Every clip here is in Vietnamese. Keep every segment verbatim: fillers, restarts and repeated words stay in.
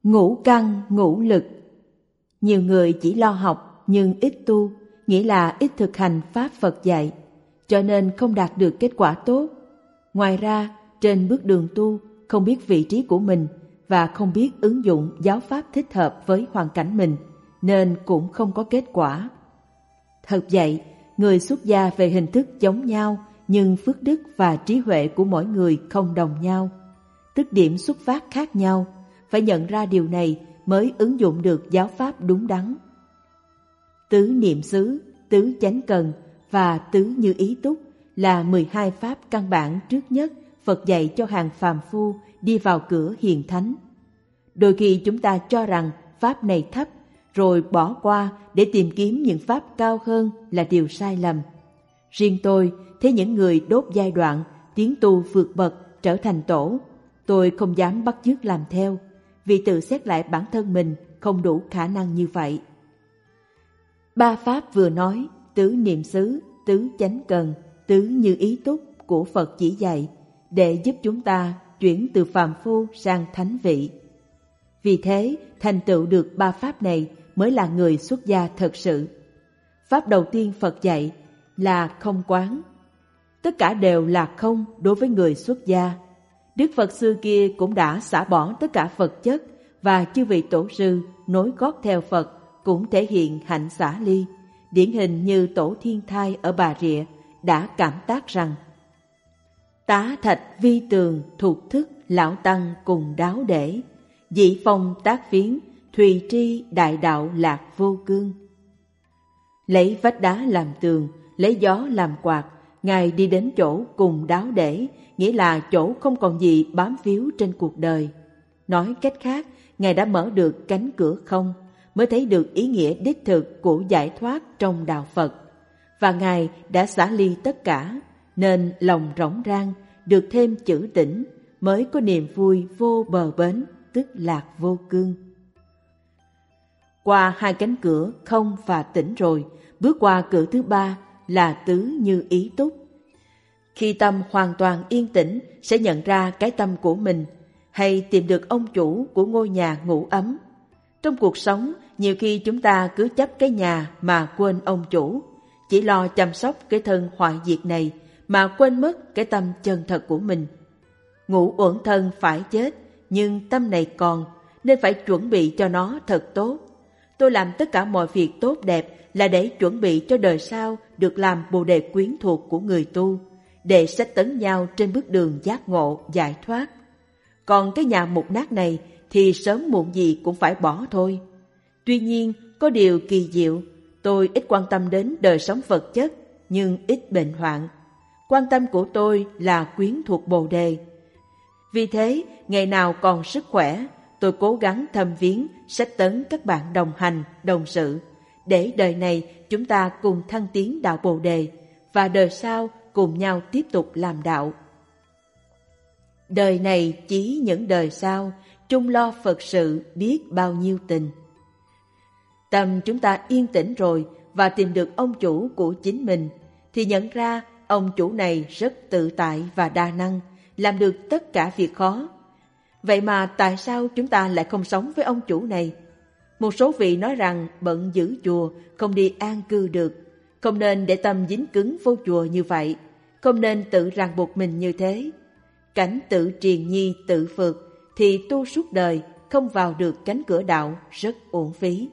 Ngũ căn ngũ lực. Nhiều người chỉ lo học nhưng ít tu, nghĩa là ít thực hành pháp Phật dạy, cho nên không đạt được kết quả tốt. Ngoài ra, trên bước đường tu không biết vị trí của mình và không biết ứng dụng giáo pháp thích hợp với hoàn cảnh mình, nên cũng không có kết quả. Thật vậy, người xuất gia về hình thức giống nhau, nhưng phước đức và trí huệ của mỗi người không đồng nhau, tức điểm xuất phát khác nhau. Phải nhận ra điều này mới ứng dụng được giáo pháp đúng đắn. Tứ niệm xứ, tứ chánh cần và tứ như ý túc là mười hai pháp căn bản trước nhất Phật dạy cho hàng phàm phu đi vào cửa hiền thánh. Đôi khi chúng ta cho rằng pháp này thấp, rồi bỏ qua để tìm kiếm những pháp cao hơn là điều sai lầm. Riêng tôi thấy những người đốt giai đoạn tiến tu vượt bậc trở thành tổ, tôi không dám bắt chước làm theo, vì tự xét lại bản thân mình không đủ khả năng như vậy. Ba pháp vừa nói, tứ niệm xứ, tứ chánh cần, tứ như ý túc của Phật chỉ dạy để giúp chúng ta chuyển từ phàm phu sang thánh vị. Vì thế, thành tựu được ba pháp này mới là người xuất gia thật sự. Pháp đầu tiên Phật dạy là không quán. Tất cả đều là không đối với người xuất gia. Đức Phật xưa kia cũng đã xả bỏ tất cả vật chất, và chư vị tổ sư nối gót theo Phật cũng thể hiện hạnh xả ly. Điển hình như Tổ Thiên Thai ở Bà Rịa đã cảm tác rằng: tá thạch vi tường thuộc thức lão tăng cùng đáo để, dị phong tác phiến thùy tri đại đạo lạc vô cương. Lấy vách đá làm tường, lấy gió làm quạt, Ngài đi đến chỗ cùng đáo để, nghĩa là chỗ không còn gì bám víu trên cuộc đời. Nói cách khác, Ngài đã mở được cánh cửa không, mới thấy được ý nghĩa đích thực của giải thoát trong đạo Phật. Và Ngài đã xả ly tất cả, nên lòng rỗng rang, được thêm chữ tĩnh, mới có niềm vui vô bờ bến, tức lạc vô cương. Qua hai cánh cửa không và tĩnh rồi, bước qua cửa thứ ba là tứ như ý túc. Khi tâm hoàn toàn yên tĩnh sẽ nhận ra cái tâm của mình, hay tìm được ông chủ của ngôi nhà ngủ ấm. Trong cuộc sống, nhiều khi chúng ta cứ chấp cái nhà mà quên ông chủ, chỉ lo chăm sóc cái thân hoại diệt này mà quên mất cái tâm chân thật của mình. Ngũ uẩn thân phải chết, nhưng tâm này còn, nên phải chuẩn bị cho nó thật tốt. Tôi làm tất cả mọi việc tốt đẹp là để chuẩn bị cho đời sau được làm bồ đề quyến thuộc của người tu, để sách tấn nhau trên bước đường giác ngộ, giải thoát. Còn cái nhà mục nát này thì sớm muộn gì cũng phải bỏ thôi. Tuy nhiên, có điều kỳ diệu, tôi ít quan tâm đến đời sống vật chất, nhưng ít bệnh hoạn. Quan tâm của tôi là quyến thuộc bồ đề. Vì thế, ngày nào còn sức khỏe, tôi cố gắng thâm viếng, sách tấn các bạn đồng hành, đồng sự, để đời này chúng ta cùng thăng tiến đạo bồ đề, và đời sau cùng nhau tiếp tục làm đạo. Đời này chí những đời sau, chung lo Phật sự biết bao nhiêu tình. Tâm chúng ta yên tĩnh rồi và tìm được ông chủ của chính mình, thì nhận ra ông chủ này rất tự tại và đa năng, làm được tất cả việc khó. Vậy mà tại sao chúng ta lại không sống với ông chủ này? Một số vị nói rằng bận giữ chùa, không đi an cư được. Không nên để tâm dính cứng vô chùa như vậy, không nên tự ràng buộc mình như thế. Cảnh tự triền nhi tự phượt thì tu suốt đời không vào được cánh cửa đạo, rất uổng phí.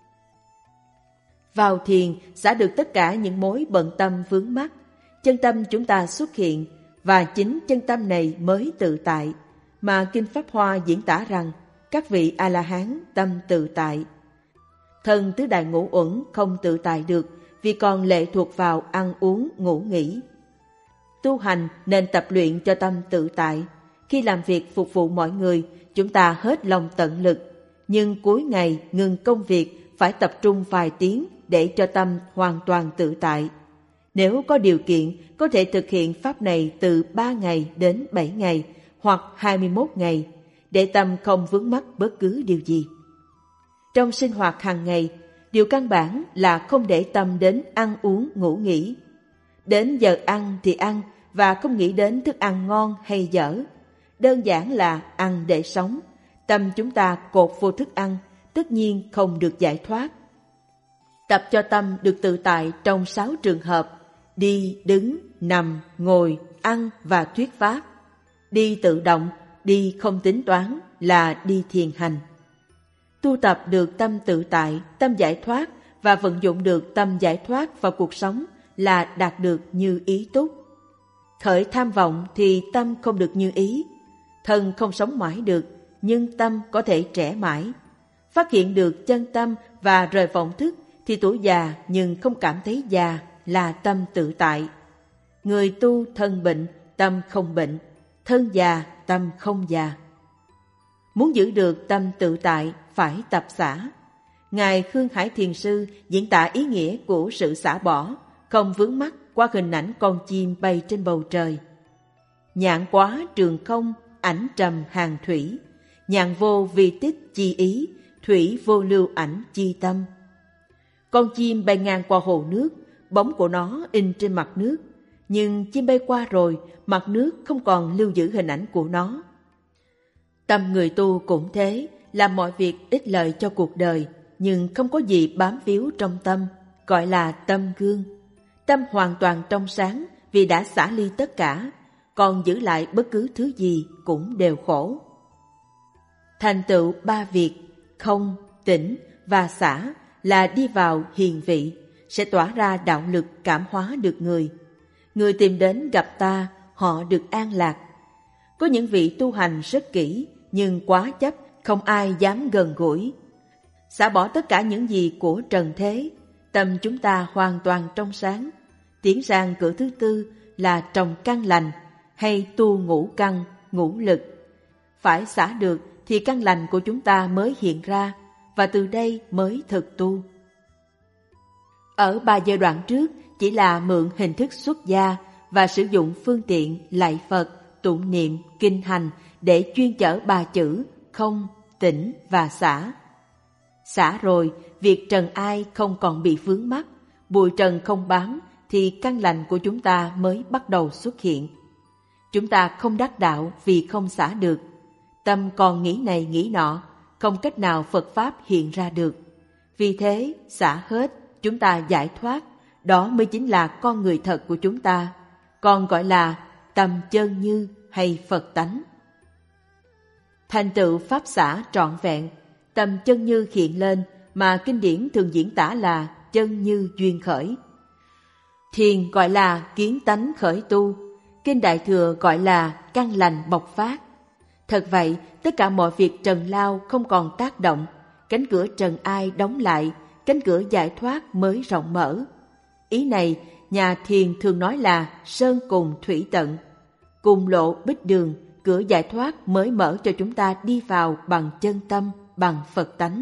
Vào thiền xả được tất cả những mối bận tâm vướng mắc, chân tâm chúng ta xuất hiện, và chính chân tâm này mới tự tại, mà Kinh Pháp Hoa diễn tả rằng các vị A-la-hán tâm tự tại. Thân tứ đại ngũ uẩn không tự tại được vì còn lệ thuộc vào ăn uống ngủ nghỉ. Tu hành nên tập luyện cho tâm tự tại. Khi làm việc phục vụ mọi người, chúng ta hết lòng tận lực, nhưng cuối ngày ngừng công việc phải tập trung vài tiếng để cho tâm hoàn toàn tự tại. Nếu có điều kiện, có thể thực hiện pháp này từ ba ngày đến bảy ngày hoặc hai mươi mốt ngày, để tâm không vướng mắc bất cứ điều gì. Trong sinh hoạt hàng ngày, điều căn bản là không để tâm đến ăn uống ngủ nghỉ. Đến giờ ăn thì ăn và không nghĩ đến thức ăn ngon hay dở. Đơn giản là ăn để sống, Tâm chúng ta cột vô thức ăn, tất nhiên không được giải thoát. Tập cho tâm được tự tại trong sáu trường hợp: đi, đứng, nằm, ngồi, ăn và thuyết pháp. Đi tự động, đi không tính toán là đi thiền hành. Tu tập được tâm tự tại, tâm giải thoát và vận dụng được tâm giải thoát vào cuộc sống là đạt được như ý túc. Khởi tham vọng thì tâm không được như ý. Thân không sống mãi được, nhưng tâm có thể trẻ mãi. Phát hiện được chân tâm và rời vọng thức thì tuổi già nhưng không cảm thấy già là tâm tự tại. Người tu thân bệnh, tâm không bệnh. Thân già, tâm không già. Muốn giữ được tâm tự tại phải tập xả. Ngài Khương Hải Thiền Sư diễn tả ý nghĩa của sự xả bỏ, không vướng mắc qua hình ảnh con chim bay trên bầu trời. Nhạn quá trường không, ảnh trầm hàng thủy. Nhạn vô vi tích chi ý, thủy vô lưu ảnh chi tâm. Con chim bay ngang qua hồ nước, bóng của nó in trên mặt nước. Nhưng chim bay qua rồi, mặt nước không còn lưu giữ hình ảnh của nó. Tâm người tu cũng thế, làm mọi việc ích lợi cho cuộc đời, nhưng không có gì bám víu trong tâm, gọi là tâm gương. Tâm hoàn toàn trong sáng vì đã xả ly tất cả, còn giữ lại bất cứ thứ gì cũng đều khổ. Thành tựu ba việc không, tỉnh và xả là đi vào hiền vị, sẽ tỏa ra đạo lực cảm hóa được người. Người tìm đến gặp ta, họ được an lạc. Có những vị tu hành rất kỹ, nhưng quá chấp, không ai dám gần gũi. Xả bỏ tất cả những gì của trần thế, tâm chúng ta hoàn toàn trong sáng. Tiến sang cửa thứ tư là trồng căn lành, hay tu ngũ căn, ngũ lực. Phải xả được thì căn lành của chúng ta mới hiện ra, và từ đây mới thực tu. Ở ba giai đoạn trước chỉ là mượn hình thức xuất gia và sử dụng phương tiện lạy Phật, tụng niệm, kinh hành để chuyên chở ba chữ không, tỉnh và xả. Xả rồi, việc trần ai không còn bị vướng mắc, bụi trần không bám, thì căn lành của chúng ta mới bắt đầu xuất hiện. Chúng ta không đắc đạo vì không xả được. Tâm còn nghĩ này nghĩ nọ, không cách nào Phật Pháp hiện ra được. Vì thế, xả hết, chúng ta giải thoát, đó mới chính là con người thật của chúng ta, còn gọi là tâm chân như hay Phật tánh. Thành tựu Pháp xả trọn vẹn, tâm chân như hiện lên mà kinh điển thường diễn tả là chân như duyên khởi. Thiền gọi là kiến tánh khởi tu, kinh Đại Thừa gọi là căn lành bộc phát. Thật vậy, tất cả mọi việc trần lao không còn tác động, cánh cửa trần ai đóng lại, cánh cửa giải thoát mới rộng mở. Ý này, nhà thiền thường nói là sơn cùng thủy tận. Cùng lộ bích đường, cửa giải thoát mới mở cho chúng ta đi vào bằng chân tâm, bằng Phật tánh.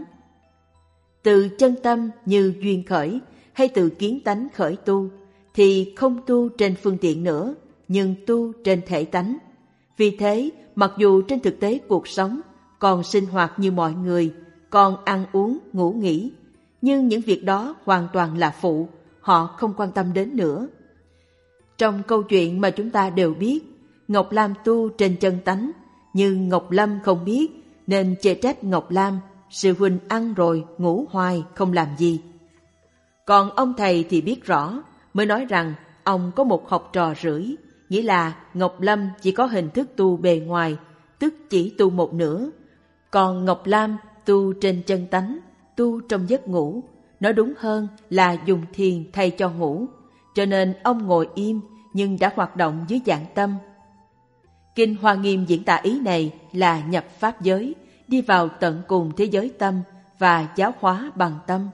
Từ chân tâm như duyên khởi, hay từ kiến tánh khởi tu, thì không tu trên phương tiện nữa, nhưng tu trên thể tánh. Vì thế, mặc dù trên thực tế cuộc sống còn sinh hoạt như mọi người, còn ăn uống, ngủ nghỉ, nhưng những việc đó hoàn toàn là phụ, họ không quan tâm đến nữa. Trong câu chuyện mà chúng ta đều biết, Ngọc Lam tu trên chân tánh, nhưng Ngọc Lâm không biết, nên chê trách Ngọc Lam, sư huynh ăn rồi, ngủ hoài, không làm gì. Còn ông thầy thì biết rõ, mới nói rằng ông có một học trò rưỡi, nghĩa là Ngọc Lâm chỉ có hình thức tu bề ngoài, tức chỉ tu một nửa, còn Ngọc Lam tu trên chân tánh, tu trong giấc ngủ, nói đúng hơn là dùng thiền thay cho ngủ, cho nên ông ngồi im nhưng đã hoạt động dưới dạng tâm. Kinh Hoa Nghiêm diễn tả ý này là nhập pháp giới, đi vào tận cùng thế giới tâm và giáo hóa bằng tâm.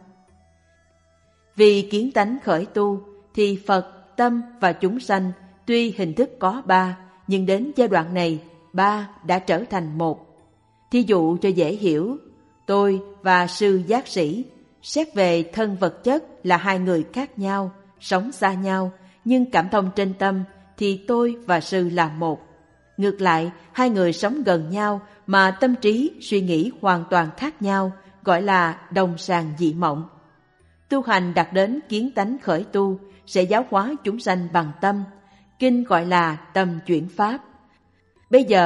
Vì kiến tánh khởi tu, thì Phật, tâm và chúng sanh tuy hình thức có ba, nhưng đến giai đoạn này, ba đã trở thành một. Thí dụ cho dễ hiểu, tôi và sư giác sĩ, xét về thân vật chất là hai người khác nhau, sống xa nhau, nhưng cảm thông trên tâm thì tôi và sư là một. Ngược lại, hai người sống gần nhau mà tâm trí, suy nghĩ hoàn toàn khác nhau, gọi là đồng sàng dị mộng. Tu hành đạt đến kiến tánh khởi tu, sẽ giáo hóa chúng sanh bằng tâm. Kinh gọi là tâm chuyển pháp. Bây giờ,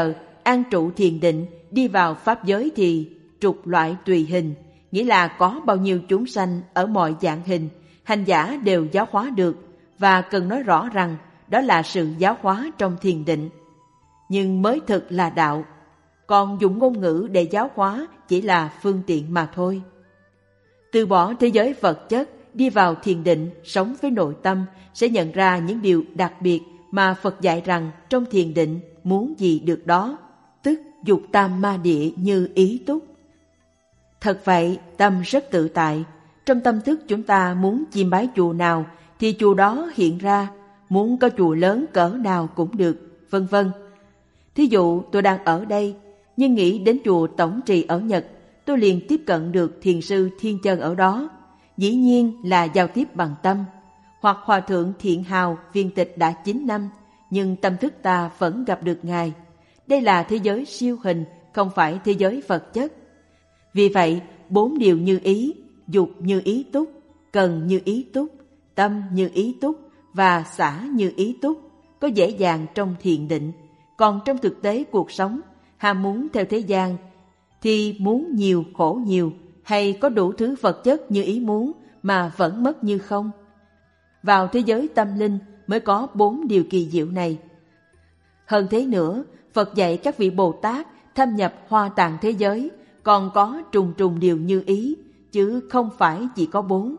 an trụ thiền định, đi vào pháp giới thì trục loại tùy hình, nghĩa là có bao nhiêu chúng sanh ở mọi dạng hình, hành giả đều giáo hóa được, và cần nói rõ rằng đó là sự giáo hóa trong thiền định. Nhưng mới thực là đạo, còn dùng ngôn ngữ để giáo hóa chỉ là phương tiện mà thôi. Từ bỏ thế giới vật chất, đi vào thiền định, sống với nội tâm, sẽ nhận ra những điều đặc biệt mà Phật dạy rằng trong thiền định muốn gì được đó, tức dục tam ma địa như ý túc. Thật vậy, tâm rất tự tại. Trong tâm thức chúng ta muốn chiêm bái chùa nào thì chùa đó hiện ra, muốn có chùa lớn cỡ nào cũng được, vân vân. Thí dụ tôi đang ở đây, nhưng nghĩ đến chùa Tổng Trì ở Nhật, tôi liền tiếp cận được thiền sư Thiên Chân ở đó. Dĩ nhiên là giao tiếp bằng tâm. Hoặc Hòa Thượng Thiện Hào viên tịch đã chín năm, nhưng tâm thức ta vẫn gặp được Ngài. Đây là thế giới siêu hình, không phải thế giới vật chất. Vì vậy, bốn điều như ý, dục như ý túc, cần như ý túc, tâm như ý túc và xả như ý túc có dễ dàng trong thiền định. Còn trong thực tế cuộc sống, ham muốn theo thế gian thì muốn nhiều khổ nhiều, hay có đủ thứ vật chất như ý muốn mà vẫn mất như không. Vào thế giới tâm linh mới có bốn điều kỳ diệu này. Hơn thế nữa, Phật dạy các vị Bồ Tát thâm nhập hoa tạng thế giới còn có trùng trùng điều như ý, chứ không phải chỉ có bốn.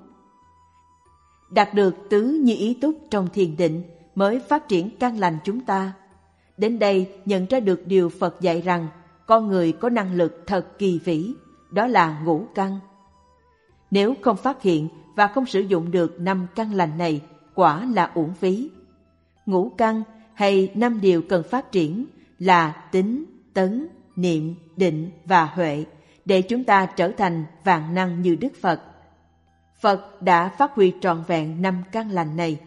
Đạt được tứ như ý túc trong thiền định mới phát triển căn lành chúng ta. Đến đây nhận ra được điều Phật dạy rằng con người có năng lực thật kỳ vĩ, đó là ngũ căn. Nếu không phát hiện và không sử dụng được năm căn lành này, quả là uổng phí. Ngũ căn hay năm điều cần phát triển là tín, tấn, niệm, định và huệ, để chúng ta trở thành vạn năng như Đức Phật. Phật đã phát huy trọn vẹn năm căn lành này.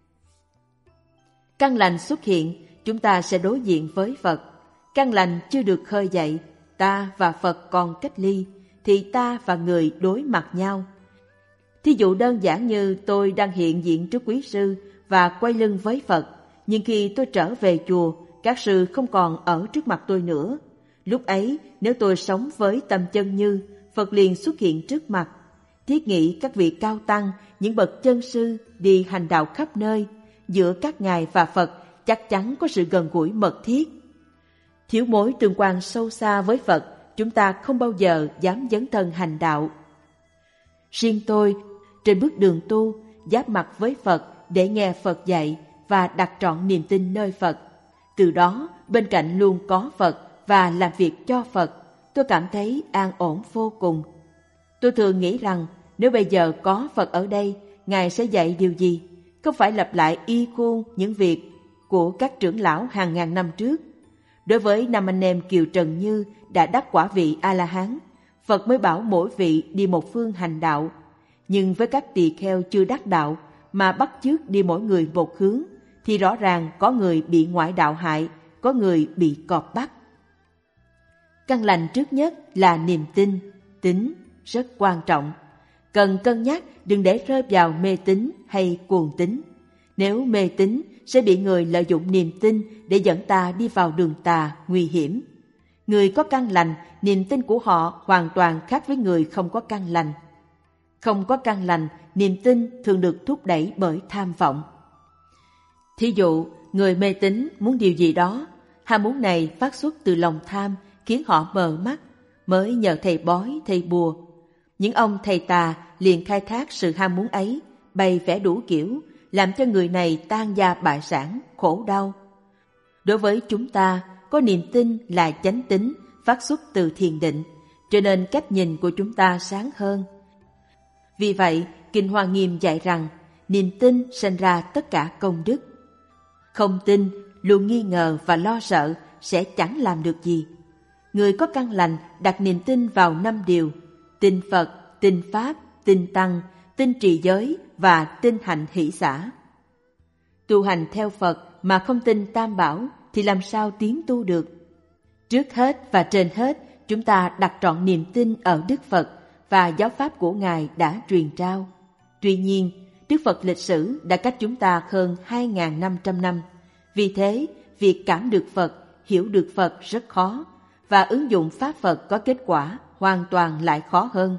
Căn lành xuất hiện, chúng ta sẽ đối diện với Phật. Căn lành chưa được khơi dậy, ta và Phật còn cách ly, thì ta và người đối mặt nhau. Thí dụ đơn giản như tôi đang hiện diện trước quý sư và quay lưng với Phật, nhưng khi tôi trở về chùa, các sư không còn ở trước mặt tôi nữa. Lúc ấy, nếu tôi sống với tâm chân như, Phật liền xuất hiện trước mặt. Thiết nghĩ các vị cao tăng, những bậc chân sư đi hành đạo khắp nơi, giữa các ngài và Phật chắc chắn có sự gần gũi mật thiết. Thiếu mối tương quan sâu xa với Phật, chúng ta không bao giờ dám dấn thân hành đạo. Riêng tôi, trên bước đường tu, giáp mặt với Phật để nghe Phật dạy và đặt trọn niềm tin nơi Phật. Từ đó, bên cạnh luôn có Phật và làm việc cho Phật, tôi cảm thấy an ổn vô cùng. Tôi thường nghĩ rằng nếu bây giờ có Phật ở đây, Ngài sẽ dạy điều gì? Không phải lặp lại y khuôn những việc của các trưởng lão hàng ngàn năm trước. Đối với năm anh em Kiều Trần Như đã đắc quả vị A-la-hán, Phật mới bảo mỗi vị đi một phương hành đạo. Nhưng với các tỳ kheo chưa đắc đạo mà bắt chước đi mỗi người một hướng, thì rõ ràng có người bị ngoại đạo hại, có người bị cọp bắt. Căn lành trước nhất là niềm tin, tín, rất quan trọng. Cần cân nhắc đừng để rơi vào mê tín hay cuồng tín. Nếu mê tín sẽ bị người lợi dụng niềm tin để dẫn ta đi vào đường tà, nguy hiểm. Người có căn lành, niềm tin của họ hoàn toàn khác với người không có căn lành. Không có căn lành, niềm tin thường được thúc đẩy bởi tham vọng. Thí dụ, người mê tín muốn điều gì đó, ham muốn này phát xuất từ lòng tham khiến họ mờ mắt, mới nhờ thầy bói, thầy bùa. Những ông thầy tà liền khai thác sự ham muốn ấy, bày vẽ đủ kiểu, làm cho người này tan gia bại sản, khổ đau. Đối với chúng ta, có niềm tin là chánh tín, phát xuất từ thiền định, cho nên cách nhìn của chúng ta sáng hơn. Vì vậy, Kinh Hoa Nghiêm dạy rằng, niềm tin sinh ra tất cả công đức. Không tin, luôn nghi ngờ và lo sợ sẽ chẳng làm được gì. Người có căn lành đặt niềm tin vào năm điều: tin Phật, tin Pháp, tin Tăng, tin trì giới và tin hạnh hỷ xả. Tu hành theo Phật mà không tin Tam Bảo thì làm sao tiến tu được? Trước hết và trên hết, chúng ta đặt trọn niềm tin ở Đức Phật và giáo pháp của Ngài đã truyền trao. Tuy nhiên, Đức Phật lịch sử đã cách chúng ta hơn hai nghìn năm trăm năm. Vì thế, việc cảm được Phật, hiểu được Phật rất khó, và ứng dụng Pháp Phật có kết quả hoàn toàn lại khó hơn.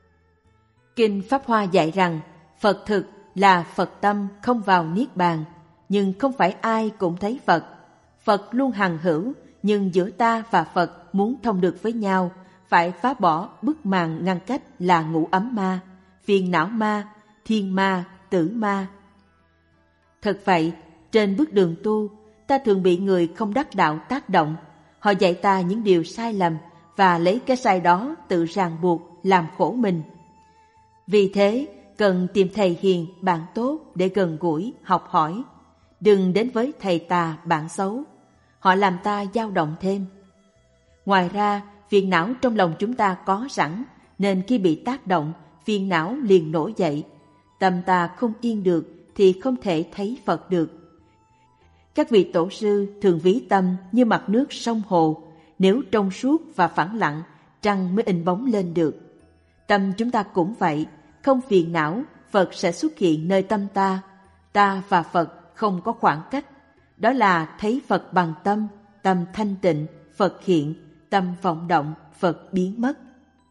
Kinh Pháp Hoa dạy rằng Phật thực là Phật tâm không vào Niết Bàn, nhưng không phải ai cũng thấy Phật. Phật luôn hằng hữu, nhưng giữa ta và Phật muốn thông được với nhau, phải phá bỏ bức màn ngăn cách là ngũ ấm ma, phiền não ma, thiên ma, tử ma. Thật vậy, trên bước đường tu, ta thường bị người không đắc đạo tác động. Họ dạy ta những điều sai lầm và lấy cái sai đó tự ràng buộc làm khổ mình. Vì thế, cần tìm thầy hiền, bạn tốt để gần gũi, học hỏi. Đừng đến với thầy tà, bạn xấu. Họ làm ta dao động thêm. Ngoài ra, phiền não trong lòng chúng ta có sẵn, nên khi bị tác động, phiền não liền nổi dậy. Tâm ta không yên được thì không thể thấy Phật được. Các vị tổ sư thường ví tâm như mặt nước sông hồ, nếu trong suốt và phẳng lặng, trăng mới in bóng lên được. Tâm chúng ta cũng vậy, không phiền não, Phật sẽ xuất hiện nơi tâm ta. Ta và Phật không có khoảng cách. Đó là thấy Phật bằng tâm, tâm thanh tịnh, Phật hiện, tâm vọng động, Phật biến mất.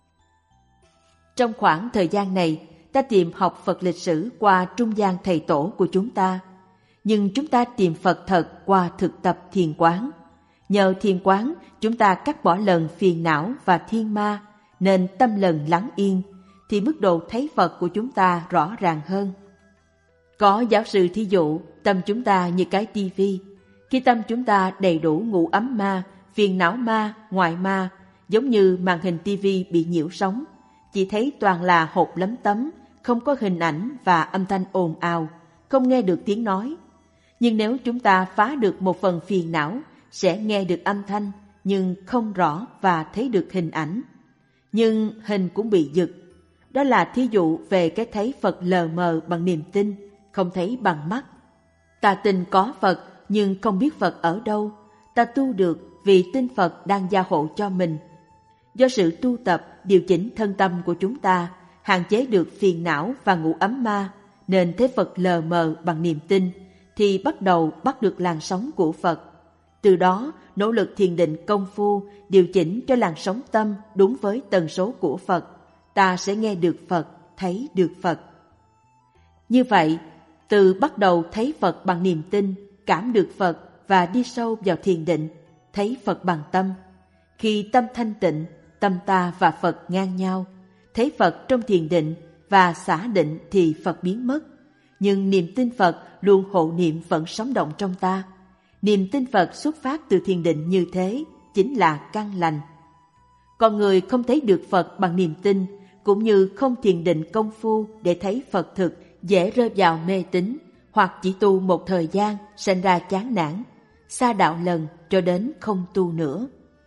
Trong khoảng thời gian này, ta tìm học Phật lịch sử qua trung gian thầy tổ của chúng ta. Nhưng chúng ta tìm Phật thật qua thực tập thiền quán. Nhờ thiền quán, chúng ta cắt bỏ lần phiền não và thiên ma, nên tâm lần lắng yên, thì mức độ thấy Phật của chúng ta rõ ràng hơn. Có giáo sư thí dụ, tâm chúng ta như cái tivi. Khi tâm chúng ta đầy đủ ngũ ấm ma, phiền não ma, ngoại ma, giống như màn hình tivi bị nhiễu sóng, chỉ thấy toàn là hột lấm tấm, không có hình ảnh và âm thanh ồn ào, không nghe được tiếng nói. Nhưng nếu chúng ta phá được một phần phiền não, sẽ nghe được âm thanh, nhưng không rõ và thấy được hình ảnh. Nhưng hình cũng bị giật. Đó là thí dụ về cái thấy Phật lờ mờ bằng niềm tin, không thấy bằng mắt. Ta tin có Phật, nhưng không biết Phật ở đâu. Ta tu được vì tin Phật đang gia hộ cho mình. Do sự tu tập, điều chỉnh thân tâm của chúng ta, hạn chế được phiền não và ngũ ấm ma, nên thấy Phật lờ mờ bằng niềm tin, thì bắt đầu bắt được làn sóng của Phật. Từ đó, nỗ lực thiền định công phu, điều chỉnh cho làn sóng tâm đúng với tần số của Phật, ta sẽ nghe được Phật, thấy được Phật. Như vậy, từ bắt đầu thấy Phật bằng niềm tin, cảm được Phật và đi sâu vào thiền định, thấy Phật bằng tâm. Khi tâm thanh tịnh, tâm ta và Phật ngang nhau, thấy Phật trong thiền định và xả định thì Phật biến mất. Nhưng niềm tin Phật luôn hộ niệm vẫn sống động trong ta. Niềm tin Phật xuất phát từ thiền định như thế chính là căn lành. Con người không thấy được Phật bằng niềm tin, cũng như không thiền định công phu để thấy Phật thực, dễ rơi vào mê tín, hoặc chỉ tu một thời gian sinh ra chán nản, xa đạo lần cho đến không tu nữa.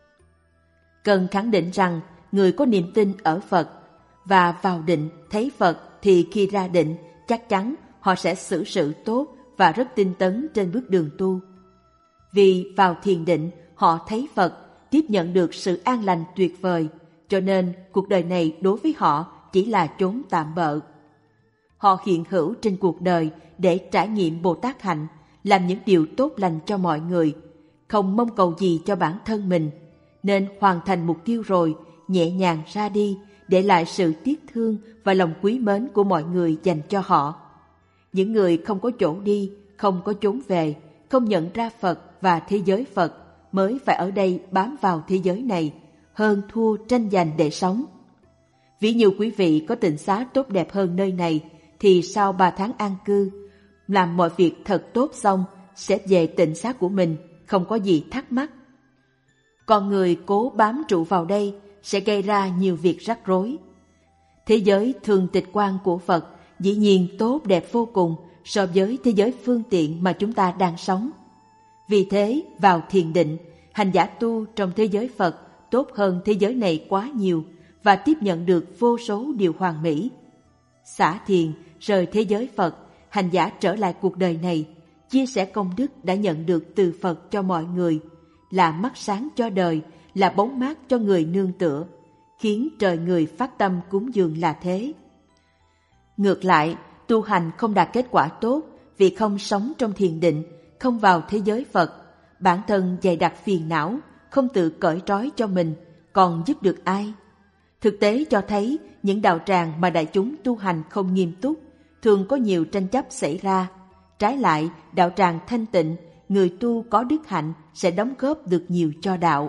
Cần khẳng định rằng người có niềm tin ở Phật và vào định thấy Phật thì khi ra định chắc chắn họ sẽ xử sự tốt và rất tinh tấn trên bước đường tu. Vì vào thiền định họ thấy Phật, tiếp nhận được sự an lành tuyệt vời, cho nên cuộc đời này đối với họ chỉ là chốn tạm bợ. Họ hiện hữu trên cuộc đời để trải nghiệm Bồ Tát hạnh, làm những điều tốt lành cho mọi người, không mong cầu gì cho bản thân mình, nên hoàn thành mục tiêu rồi, nhẹ nhàng ra đi, để lại sự tiếc thương và lòng quý mến của mọi người dành cho họ. Những người không có chỗ đi, không có chốn về, không nhận ra Phật và thế giới Phật mới phải ở đây bám vào thế giới này, hơn thua tranh giành để sống. Ví như quý vị có tịnh xá tốt đẹp hơn nơi này, thì sau ba tháng an cư, làm mọi việc thật tốt xong, sẽ về tịnh xá của mình, không có gì thắc mắc. Còn người cố bám trụ vào đây sẽ gây ra nhiều việc rắc rối. Thế giới thường tịch quan của Phật dĩ nhiên tốt đẹp vô cùng so với thế giới phương tiện mà chúng ta đang sống. Vì thế, vào thiền định, hành giả tu trong thế giới Phật tốt hơn thế giới này quá nhiều và tiếp nhận được vô số điều hoàn mỹ. Xả thiền, rời thế giới Phật, hành giả trở lại cuộc đời này, chia sẻ công đức đã nhận được từ Phật cho mọi người, là mắt sáng cho đời, là bóng mát cho người nương tựa, khiến trời người phát tâm cúng dường là thế. Ngược lại, tu hành không đạt kết quả tốt vì không sống trong thiền định, không vào thế giới Phật, bản thân dày đặc phiền não, không tự cởi trói cho mình, còn giúp được ai? Thực tế cho thấy những đạo tràng mà đại chúng tu hành không nghiêm túc, thường có nhiều tranh chấp xảy ra. Trái lại, đạo tràng thanh tịnh, người tu có đức hạnh sẽ đóng góp được nhiều cho đạo.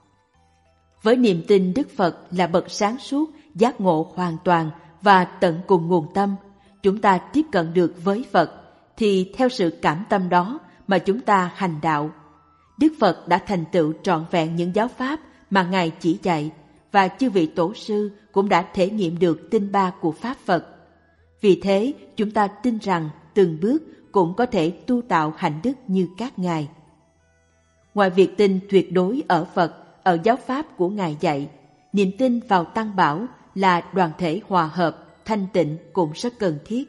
Với niềm tin Đức Phật là bậc sáng suốt, giác ngộ hoàn toàn và tận cùng nguồn tâm, chúng ta tiếp cận được với Phật, thì theo sự cảm tâm đó mà chúng ta hành đạo. Đức Phật đã thành tựu trọn vẹn những giáo pháp mà Ngài chỉ dạy, và chư vị tổ sư cũng đã thể nghiệm được tinh ba của Pháp Phật. Vì thế, chúng ta tin rằng từng bước cũng có thể tu tạo hạnh đức như các Ngài. Ngoài việc tin tuyệt đối ở Phật, ở giáo pháp của Ngài dạy, niềm tin vào Tăng Bảo là đoàn thể hòa hợp, thanh tịnh cũng rất cần thiết.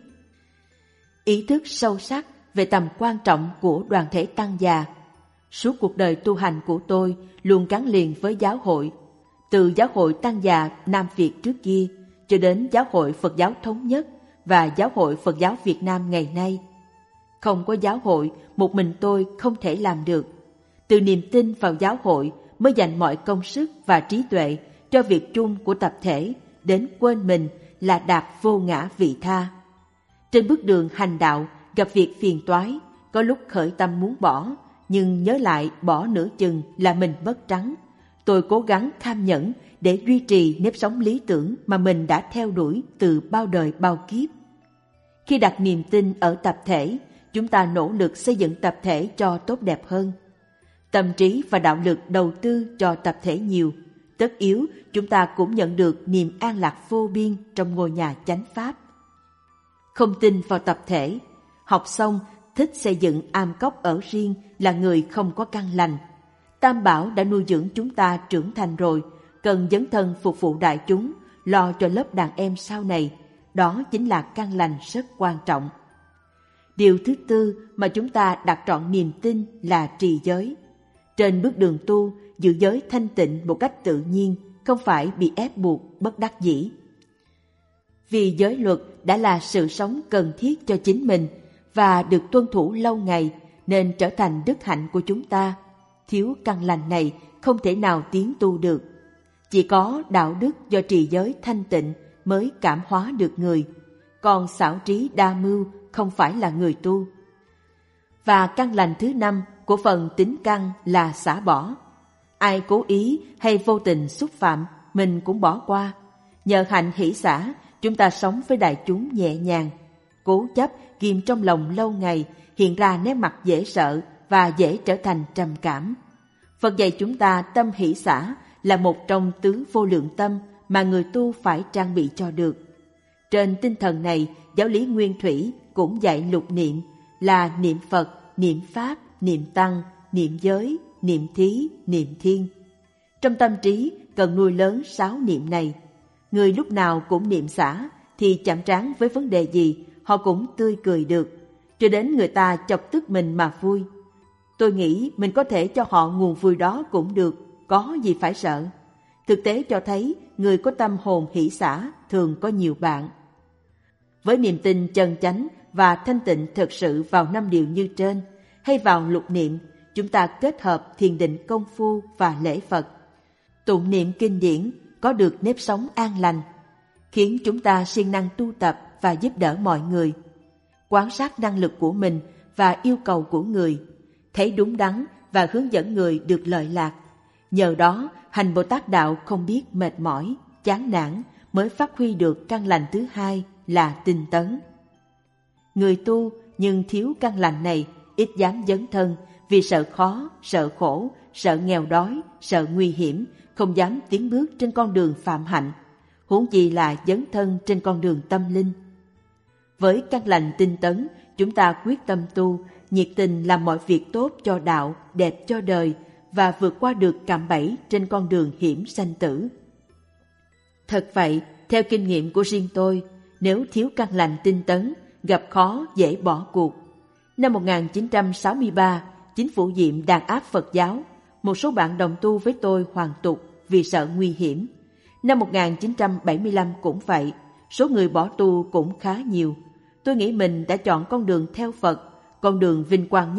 Ý thức sâu sắc về tầm quan trọng của đoàn thể Tăng già. Suốt cuộc đời tu hành của tôi luôn gắn liền với giáo hội, từ giáo hội Tăng già Nam Việt trước kia cho đến giáo hội Phật giáo Thống nhất và giáo hội Phật giáo Việt Nam ngày nay. Không có giáo hội, một mình tôi không thể làm được. Từ niềm tin vào giáo hội mới dành mọi công sức và trí tuệ cho việc chung của tập thể, đến quên mình là đạt vô ngã vị tha. Trên bước đường hành đạo, gặp việc phiền toái, có lúc khởi tâm muốn bỏ, nhưng nhớ lại bỏ nửa chừng là mình mất trắng. Tôi cố gắng kham nhẫn để duy trì nếp sống lý tưởng mà mình đã theo đuổi từ bao đời bao kiếp. Khi đặt niềm tin ở tập thể, chúng ta nỗ lực xây dựng tập thể cho tốt đẹp hơn. Tâm trí và đạo lực đầu tư cho tập thể nhiều, tất yếu chúng ta cũng nhận được niềm an lạc vô biên trong ngôi nhà chánh pháp. Không tin vào tập thể, học xong thích xây dựng am cốc ở riêng là người không có căn lành. Tam Bảo đã nuôi dưỡng chúng ta trưởng thành rồi, cần dấn thân phục vụ đại chúng, lo cho lớp đàn em sau này. Đó chính là căn lành rất quan trọng. Điều thứ tư mà chúng ta đặt trọn niềm tin là trì giới. Trên bước đường tu, giữ giới thanh tịnh một cách tự nhiên, không phải bị ép buộc, bất đắc dĩ. Vì giới luật đã là sự sống cần thiết cho chính mình và được tuân thủ lâu ngày nên trở thành đức hạnh của chúng ta. Thiếu căn lành này không thể nào tiến tu được. Chỉ có đạo đức do trì giới thanh tịnh mới cảm hóa được người, còn xảo trí đa mưu không phải là người tu. Và căn lành thứ năm của phần tính căn là xả bỏ. Ai cố ý hay vô tình xúc phạm, mình cũng bỏ qua. Nhờ hạnh hỷ xả, chúng ta sống với đại chúng nhẹ nhàng. Cố chấp ghim trong lòng lâu ngày hiện ra nét mặt dễ sợ và dễ trở thành trầm cảm. Phật dạy chúng ta tâm hỷ xả là một trong tứ vô lượng tâm mà người tu phải trang bị cho được. Trên tinh thần này, giáo lý Nguyên Thủy cũng dạy lục niệm là niệm Phật, niệm Pháp, niệm Tăng, niệm giới, niệm thí, niệm thiên. Trong tâm trí cần nuôi lớn sáu niệm này. Người lúc nào cũng niệm xả thì chạm trán với vấn đề gì họ cũng tươi cười được, cho đến người ta chọc tức mình mà vui. Tôi nghĩ mình có thể cho họ nguồn vui đó cũng được, có gì phải sợ. Thực tế cho thấy người có tâm hồn hỷ xả thường có nhiều bạn. Với niềm tin chân chánh và thanh tịnh thực sự vào năm điều như trên, hay vào lục niệm, chúng ta kết hợp thiền định công phu và lễ Phật. Tụng niệm kinh điển có được nếp sống an lành, khiến chúng ta siêng năng tu tập và giúp đỡ mọi người. Quan sát năng lực của mình và yêu cầu của người, thấy đúng đắn và hướng dẫn người được lợi lạc. Nhờ đó, hành Bồ Tát đạo không biết mệt mỏi, chán nản, mới phát huy được căn lành thứ hai là tinh tấn. Người tu nhưng thiếu căn lành này ít dám dấn thân vì sợ khó, sợ khổ, sợ nghèo đói, sợ nguy hiểm, không dám tiến bước trên con đường phạm hạnh, huống gì là dấn thân trên con đường tâm linh. Với căn lành tinh tấn, chúng ta quyết tâm tu, nhiệt tình làm mọi việc tốt cho đạo, đẹp cho đời và vượt qua được cạm bẫy trên con đường hiểm sanh tử. Thật vậy, theo kinh nghiệm của riêng tôi, nếu thiếu căn lành tinh tấn, gặp khó dễ bỏ cuộc. Năm một nghìn chín trăm sáu mươi ba, chính phủ Diệm đàn áp Phật giáo, một số bạn đồng tu với tôi hoàn tục vì sợ nguy hiểm. Năm một nghìn chín trăm bảy mươi lăm cũng vậy, số người bỏ tu cũng khá nhiều. Tôi nghĩ mình đã chọn con đường theo Phật, con đường vinh quang nhất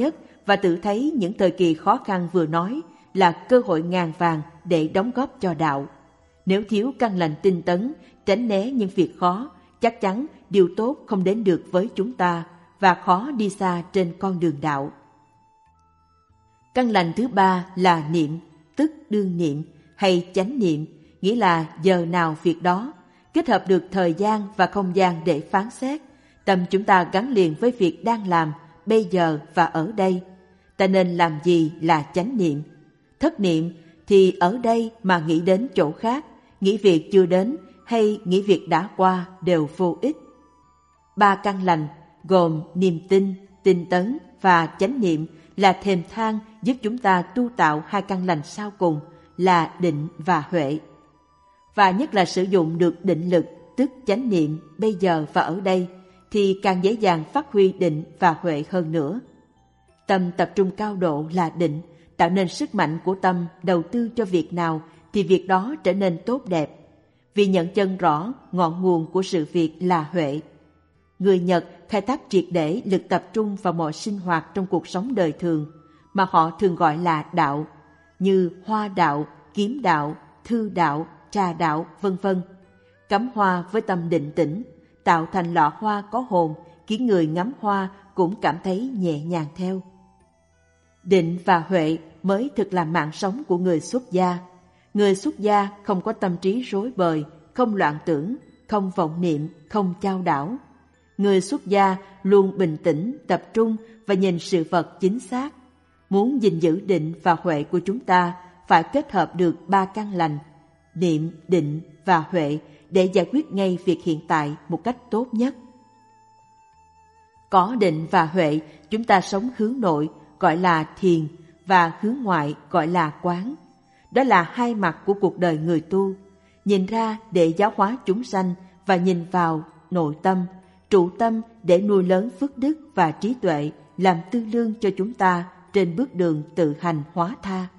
và tự thấy những thời kỳ khó khăn vừa nói là cơ hội ngàn vàng để đóng góp cho đạo. Nếu thiếu căn lành tinh tấn, tránh né những việc khó, chắc chắn điều tốt không đến được với chúng ta và khó đi xa trên con đường đạo. Căn lành thứ ba là niệm, tức đương niệm hay chánh niệm, nghĩa là giờ nào việc đó, kết hợp được thời gian và không gian để phán xét. Tâm chúng ta gắn liền với việc đang làm, bây giờ và ở đây. Ta nên làm gì là chánh niệm. Thất niệm thì ở đây mà nghĩ đến chỗ khác, nghĩ việc chưa đến hay nghĩ việc đã qua đều vô ích. Ba căn lành gồm niềm tin, tinh tấn và chánh niệm là thềm thang giúp chúng ta tu tạo hai căn lành sau cùng là định và huệ. Và nhất là sử dụng được định lực, tức chánh niệm bây giờ và ở đây, thì càng dễ dàng phát huy định và huệ hơn nữa. Tâm tập trung cao độ là định, tạo nên sức mạnh của tâm đầu tư cho việc nào thì việc đó trở nên tốt đẹp. Vì nhận chân rõ ngọn nguồn của sự việc là huệ. Người Nhật khai thác triệt để lực tập trung vào mọi sinh hoạt trong cuộc sống đời thường, mà họ thường gọi là đạo, như hoa đạo, kiếm đạo, thư đạo, trà đạo, vân vân. Cắm hoa với tâm định tĩnh, tạo thành lọ hoa có hồn, khiến người ngắm hoa cũng cảm thấy nhẹ nhàng theo. Định và huệ mới thực là mạng sống của người xuất gia. Người xuất gia không có tâm trí rối bời, không loạn tưởng, không vọng niệm, không chao đảo. Người xuất gia luôn bình tĩnh, tập trung và nhìn sự vật chính xác. Muốn gìn giữ định và huệ của chúng ta phải kết hợp được ba căn lành, niệm, định và huệ để giải quyết ngay việc hiện tại một cách tốt nhất. Có định và huệ, chúng ta sống hướng nội gọi là thiền và hướng ngoại gọi là quán. Đó là hai mặt của cuộc đời người tu, nhìn ra để giáo hóa chúng sanh và nhìn vào nội tâm, trụ tâm để nuôi lớn phước đức và trí tuệ, làm tư lương cho chúng ta trên bước đường tự hành hóa tha.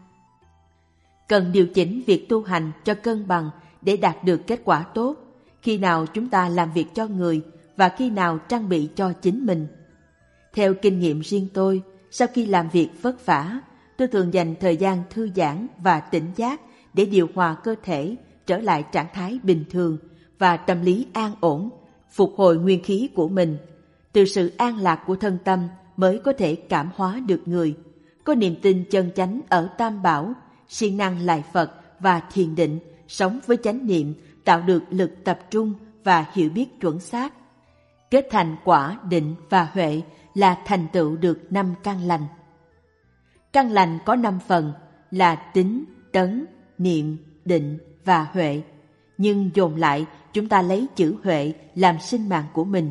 Cần điều chỉnh việc tu hành cho cân bằng để đạt được kết quả tốt, khi nào chúng ta làm việc cho người và khi nào trang bị cho chính mình. Theo kinh nghiệm riêng tôi, sau khi làm việc vất vả, tôi thường dành thời gian thư giãn và tỉnh giác để điều hòa cơ thể trở lại trạng thái bình thường và tâm lý an ổn, phục hồi nguyên khí của mình. Từ sự an lạc của thân tâm mới có thể cảm hóa được người, có niềm tin chân chánh ở Tam Bảo, siêng năng lại Phật và thiền định, sống với chánh niệm, tạo được lực tập trung và hiểu biết chuẩn xác. Kết thành quả định và huệ là thành tựu được năm căn lành. Căn lành có năm phần là tín, tấn, niệm, định và huệ. Nhưng dồn lại, chúng ta lấy chữ huệ làm sinh mạng của mình.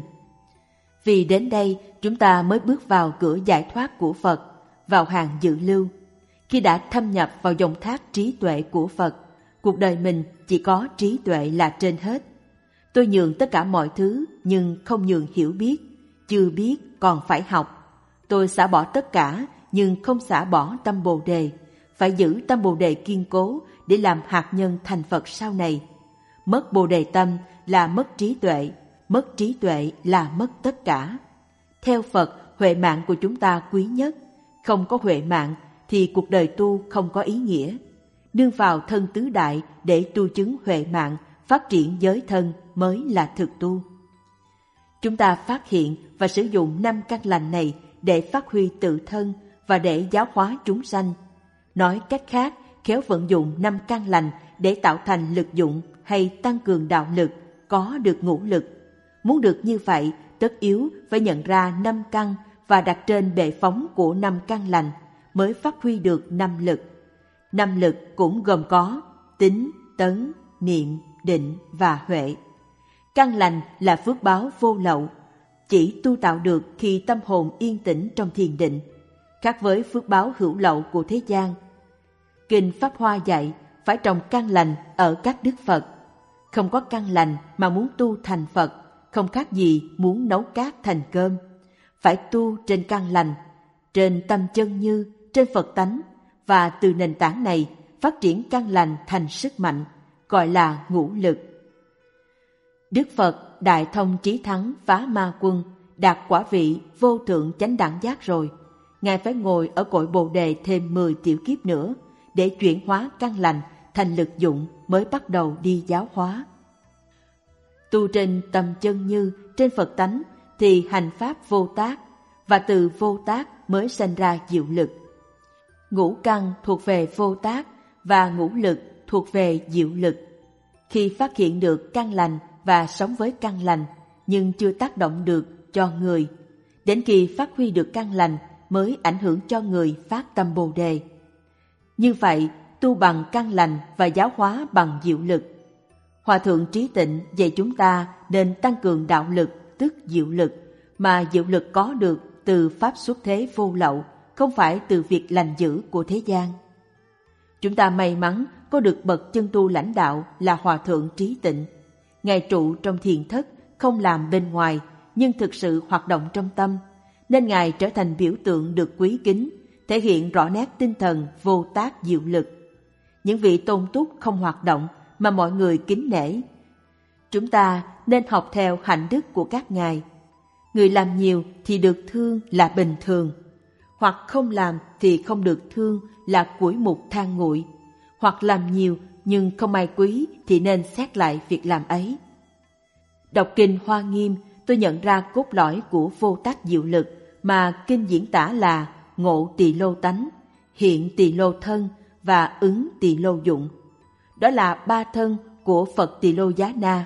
Vì đến đây, chúng ta mới bước vào cửa giải thoát của Phật, vào hàng dự lưu. Khi đã thâm nhập vào dòng thác trí tuệ của Phật, cuộc đời mình chỉ có trí tuệ là trên hết. Tôi nhường tất cả mọi thứ nhưng không nhường hiểu biết, chưa biết còn phải học. Tôi xả bỏ tất cả nhưng không xả bỏ tâm Bồ Đề, phải giữ tâm Bồ Đề kiên cố để làm hạt nhân thành Phật sau này. Mất Bồ Đề tâm là mất trí tuệ, mất trí tuệ là mất tất cả. Theo Phật, huệ mạng của chúng ta quý nhất. Không có huệ mạng thì cuộc đời tu không có ý nghĩa. Nương vào thân tứ đại để tu chứng huệ mạng, phát triển giới thân mới là thực tu. Chúng ta phát hiện và sử dụng năm căn lành này để phát huy tự thân và để giáo hóa chúng sanh. Nói cách khác, khéo vận dụng năm căn lành để tạo thành lực dụng hay tăng cường đạo lực, có được ngũ lực. Muốn được như vậy, tất yếu phải nhận ra năm căn và đặt trên bệ phóng của năm căn lành mới phát huy được năm lực. Năm lực cũng gồm có tín, tấn, niệm, định và huệ. Căn lành là phước báo vô lậu, chỉ tu tạo được khi tâm hồn yên tĩnh trong thiền định, khác với phước báo hữu lậu của thế gian. Kinh Pháp Hoa dạy phải trồng căn lành ở các đức Phật. Không có căn lành mà muốn tu thành Phật, không khác gì muốn nấu cát thành cơm. Phải tu trên căn lành, trên tâm chân như, trên Phật tánh, và từ nền tảng này phát triển căn lành thành sức mạnh, gọi là ngũ lực. Đức Phật đại thông trí thắng phá ma quân, đạt quả vị vô thượng chánh đẳng giác rồi, Ngài phải ngồi ở cội Bồ Đề thêm mười tiểu kiếp nữa để chuyển hóa căn lành thành lực dụng mới bắt đầu đi giáo hóa. Tu trên tâm chân như, trên Phật tánh thì hành pháp vô tác, và từ vô tác mới sanh ra diệu lực. Ngũ căn thuộc về vô tác và ngũ lực thuộc về diệu lực. Khi phát hiện được căn lành và sống với căn lành nhưng chưa tác động được cho người, đến khi phát huy được căn lành mới ảnh hưởng cho người phát tâm Bồ Đề. Như vậy, tu bằng căn lành và giáo hóa bằng diệu lực. Hòa thượng Trí Tịnh dạy chúng ta nên tăng cường đạo lực, tức diệu lực, mà diệu lực có được từ pháp xuất thế vô lậu, không phải từ việc lành dữ của thế gian. Chúng ta may mắn có được bậc chân tu lãnh đạo là Hòa thượng Trí Tịnh. Ngài trụ trong thiền thất, không làm bên ngoài, nhưng thực sự hoạt động trong tâm, nên Ngài trở thành biểu tượng được quý kính, thể hiện rõ nét tinh thần vô tác diệu lực. Những vị tôn túc không hoạt động mà mọi người kính nể. Chúng ta nên học theo hạnh đức của các ngài. Người làm nhiều thì được thương là bình thường, hoặc không làm thì không được thương là củi mục than nguội, hoặc làm nhiều nhưng không ai quý thì nên xét lại việc làm ấy. Đọc kinh Hoa Nghiêm, tôi nhận ra cốt lõi của vô tác diệu lực mà kinh diễn tả là ngộ tỳ lô tánh, hiện tỳ lô thân và ứng tỳ lô dụng. Đó là ba thân của Phật Tỳ Lô Giá Na.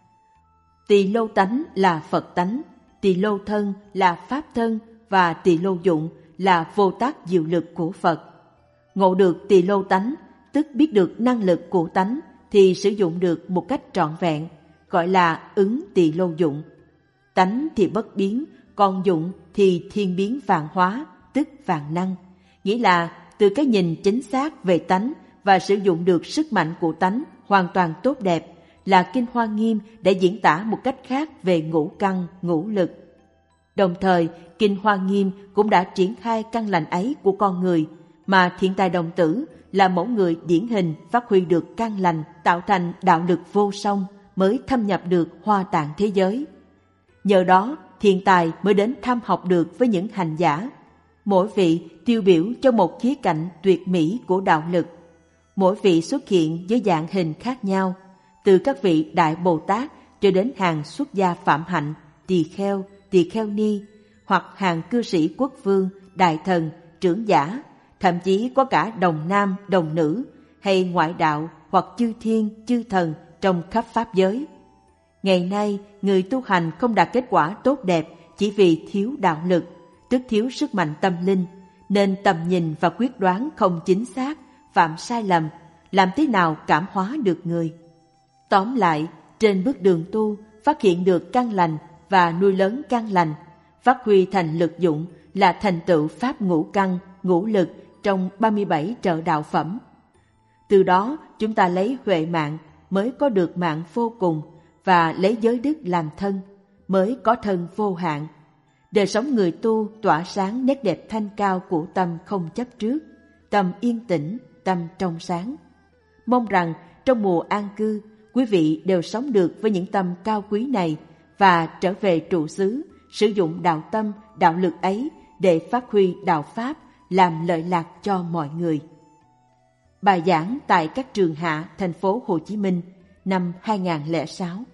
Tỳ lô tánh là Phật tánh, tỳ lô thân là Pháp thân và tỳ lô dụng là vô tác diệu lực của Phật. Ngộ được tỳ lô tánh, tức biết được năng lực của tánh thì sử dụng được một cách trọn vẹn, gọi là ứng tỳ lô dụng. Tánh thì bất biến, còn dụng thì thiên biến vạn hóa, tức vạn năng. Nghĩa là từ cái nhìn chính xác về tánh và sử dụng được sức mạnh của tánh hoàn toàn tốt đẹp là kinh Hoa Nghiêm để diễn tả một cách khác về ngũ căn, ngũ lực. Đồng thời, kinh Hoa Nghiêm cũng đã triển khai căn lành ấy của con người, mà Thiện Tài Đồng Tử là mẫu người điển hình phát huy được căn lành, tạo thành đạo lực vô song, mới thâm nhập được Hoa Tạng thế giới. Nhờ đó, Thiện Tài mới đến thăm học được với những hành giả. Mỗi vị tiêu biểu cho một khía cạnh tuyệt mỹ của đạo lực. Mỗi vị xuất hiện với dạng hình khác nhau, từ các vị Đại Bồ Tát cho đến hàng xuất gia Phạm Hạnh, Tỳ Kheo, Tỳ Kheo Ni, hoặc hàng cư sĩ quốc vương, đại thần, trưởng giả, thậm chí có cả đồng nam, đồng nữ, hay ngoại đạo hoặc chư thiên, chư thần trong khắp pháp giới. Ngày nay, người tu hành không đạt kết quả tốt đẹp chỉ vì thiếu đạo lực, tức thiếu sức mạnh tâm linh, nên tầm nhìn và quyết đoán không chính xác, phạm sai lầm, làm thế nào cảm hóa được người. Tóm lại, trên bước đường tu, phát hiện được căn lành và nuôi lớn căn lành, phát huy thành lực dụng là thành tựu pháp ngũ căn, ngũ lực trong ba mươi bảy trợ đạo phẩm. Từ đó, chúng ta lấy huệ mạng mới có được mạng vô cùng, và lấy giới đức làm thân mới có thân vô hạn. Đời sống người tu tỏa sáng nét đẹp thanh cao của tâm không chấp trước, tâm yên tĩnh, tâm trong sáng. Mong rằng trong mùa an cư, quý vị đều sống được với những tâm cao quý này và trở về trụ xứ, sử dụng đạo tâm, đạo lực ấy để phát huy đạo pháp, làm lợi lạc cho mọi người. Bài giảng tại các trường hạ thành phố Hồ Chí Minh năm hai nghìn không trăm lẻ sáu.